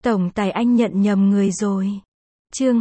Tổng tài anh nhận nhầm người rồi. Chương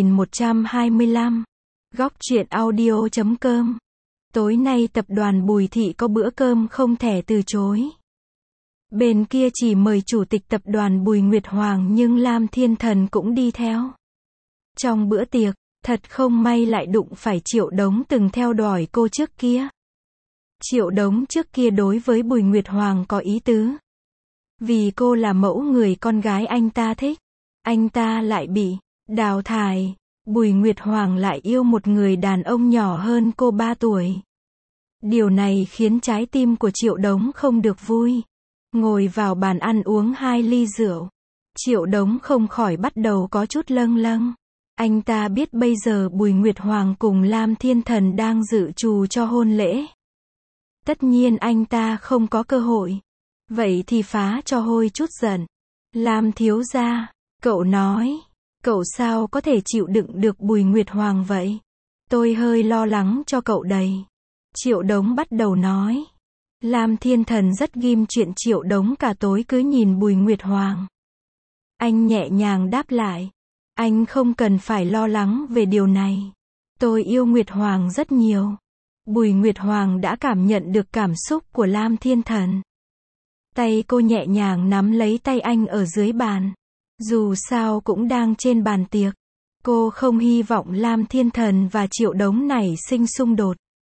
2125. Góc truyện audio.com. Tối nay tập đoàn Bùi Thị có bữa cơm không thể từ chối. Bên kia chỉ mời chủ tịch tập đoàn Bùi Nguyệt Hoàng nhưng Lam Thiên Thần cũng đi theo. Trong bữa tiệc, thật không may lại đụng phải Triệu Đống từng theo đuổi cô trước kia. Triệu Đống trước kia đối với Bùi Nguyệt Hoàng có ý tứ. Vì cô là mẫu người con gái anh ta thích. Anh ta lại bị đào thải. Bùi Nguyệt Hoàng lại yêu một người đàn ông nhỏ hơn cô 3 tuổi. Điều này khiến trái tim của Triệu Đống không được vui. Ngồi vào bàn ăn uống 2 ly rượu. Triệu Đống không khỏi bắt đầu có chút lâng lâng. Anh ta biết bây giờ Bùi Nguyệt Hoàng cùng Lam Thiên Thần đang dự trù cho hôn lễ. Tất nhiên anh ta không có cơ hội. Vậy thì phá cho hôi chút giận. Lam thiếu gia, cậu nói, cậu sao có thể chịu đựng được Bùi Nguyệt Hoàng vậy? Tôi hơi lo lắng cho cậu đấy. Triệu Đống bắt đầu nói. Lam Thiên Thần rất ghim chuyện Triệu Đống cả tối cứ nhìn Bùi Nguyệt Hoàng. Anh nhẹ nhàng đáp lại. Anh không cần phải lo lắng về điều này. Tôi yêu Nguyệt Hoàng rất nhiều. Bùi Nguyệt Hoàng đã cảm nhận được cảm xúc của Lam Thiên Thần. Tay cô nhẹ nhàng nắm lấy tay anh ở dưới bàn. Dù sao cũng đang trên bàn tiệc. Cô không hy vọng Lam Thiên Thần và Triệu Đống nảy sinh xung đột.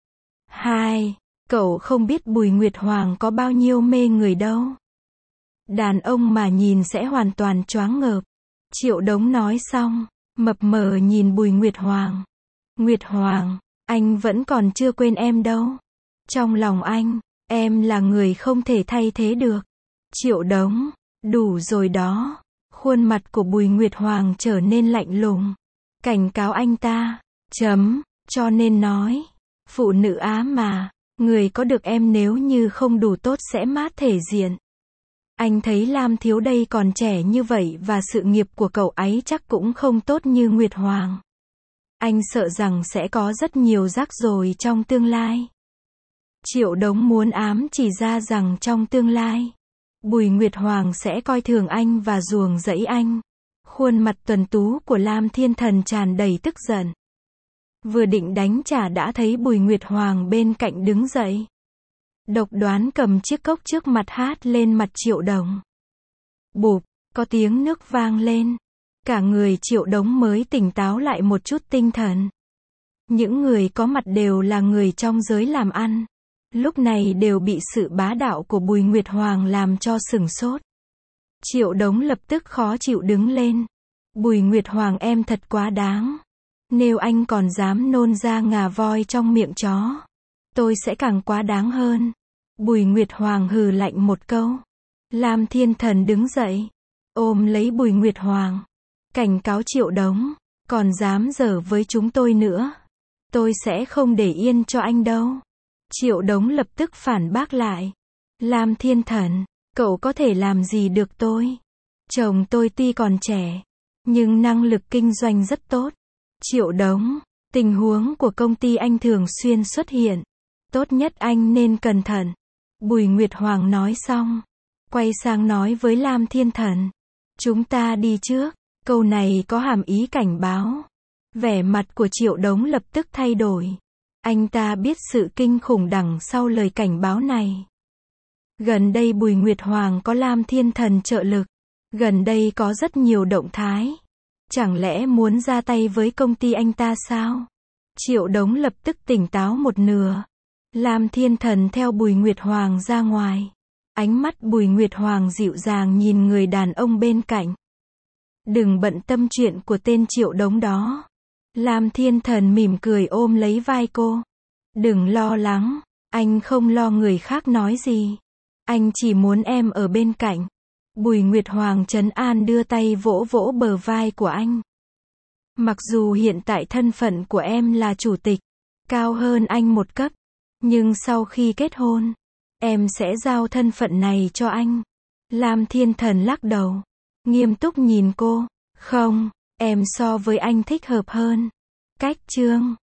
2. Cậu không biết Bùi Nguyệt Hoàng có bao nhiêu mê người đâu. Đàn ông mà nhìn sẽ hoàn toàn choáng ngợp. Triệu Đống nói xong, mập mờ nhìn Bùi Nguyệt Hoàng. Nguyệt Hoàng, anh vẫn còn chưa quên em đâu. Trong lòng anh, em là người không thể thay thế được. Triệu Đống, đủ rồi đó. Khuôn mặt của Bùi Nguyệt Hoàng trở nên lạnh lùng. Cảnh cáo anh ta, cho nên nói. Phụ nữ Á mà, người có được em nếu như không đủ tốt sẽ mát thể diện. Anh thấy Lam thiếu đây còn trẻ như vậy và sự nghiệp của cậu ấy chắc cũng không tốt như Nguyệt Hoàng. Anh sợ rằng sẽ có rất nhiều rắc rối trong tương lai. Triệu Đống muốn ám chỉ ra rằng trong tương lai, Bùi Nguyệt Hoàng sẽ coi thường anh và ruồng rẫy anh. Khuôn mặt tuấn tú của Lam Thiên Thần tràn đầy tức giận. Vừa định đánh trả đã thấy Bùi Nguyệt Hoàng bên cạnh đứng dậy. Độc đoán cầm chiếc cốc trước mặt hát lên mặt Triệu Đống. Bụp, có tiếng nước vang lên. Cả người Triệu Đống mới tỉnh táo lại một chút tinh thần. Những người có mặt đều là người trong giới làm ăn. Lúc này đều bị sự bá đạo của Bùi Nguyệt Hoàng làm cho sửng sốt. Triệu Đống lập tức khó chịu đứng lên. Bùi Nguyệt Hoàng em thật quá đáng. Nếu anh còn dám nôn ra ngà voi trong miệng chó, tôi sẽ càng quá đáng hơn. Bùi Nguyệt Hoàng hừ lạnh một câu. Lam Thiên Thần đứng dậy, ôm lấy Bùi Nguyệt Hoàng. Cảnh cáo Triệu Đống, còn dám giở với chúng tôi nữa. Tôi sẽ không để yên cho anh đâu. Triệu Đống lập tức phản bác lại. Lam Thiên Thần, cậu có thể làm gì được tôi? Chồng tôi tuy còn trẻ, nhưng năng lực kinh doanh rất tốt. Triệu Đống, tình huống của công ty anh thường xuyên xuất hiện. Tốt nhất anh nên cẩn thận. Bùi Nguyệt Hoàng nói xong, quay sang nói với Lam Thiên Thần. Chúng ta đi trước. Câu này có hàm ý cảnh báo. Vẻ mặt của Triệu Đống lập tức thay đổi. Anh ta biết sự kinh khủng đằng sau lời cảnh báo này. Gần đây Bùi Nguyệt Hoàng có Lam Thiên Thần trợ lực. Gần đây có rất nhiều động thái. Chẳng lẽ muốn ra tay với công ty anh ta sao? Triệu Đống lập tức tỉnh táo một nửa. Lam Thiên Thần theo Bùi Nguyệt Hoàng ra ngoài. Ánh mắt Bùi Nguyệt Hoàng dịu dàng nhìn người đàn ông bên cạnh. Đừng bận tâm chuyện của tên Triệu Đống đó. Lam Thiên Thần mỉm cười ôm lấy vai cô. Đừng lo lắng, anh không lo người khác nói gì. Anh chỉ muốn em ở bên cạnh. Bùi Nguyệt Hoàng trấn an đưa tay vỗ vỗ bờ vai của anh. Mặc dù hiện tại thân phận của em là chủ tịch, cao hơn anh một cấp, nhưng sau khi kết hôn, em sẽ giao thân phận này cho anh. Lam Thiên Thần lắc đầu, nghiêm túc nhìn cô. Không, em so với anh thích hợp hơn. Cách chương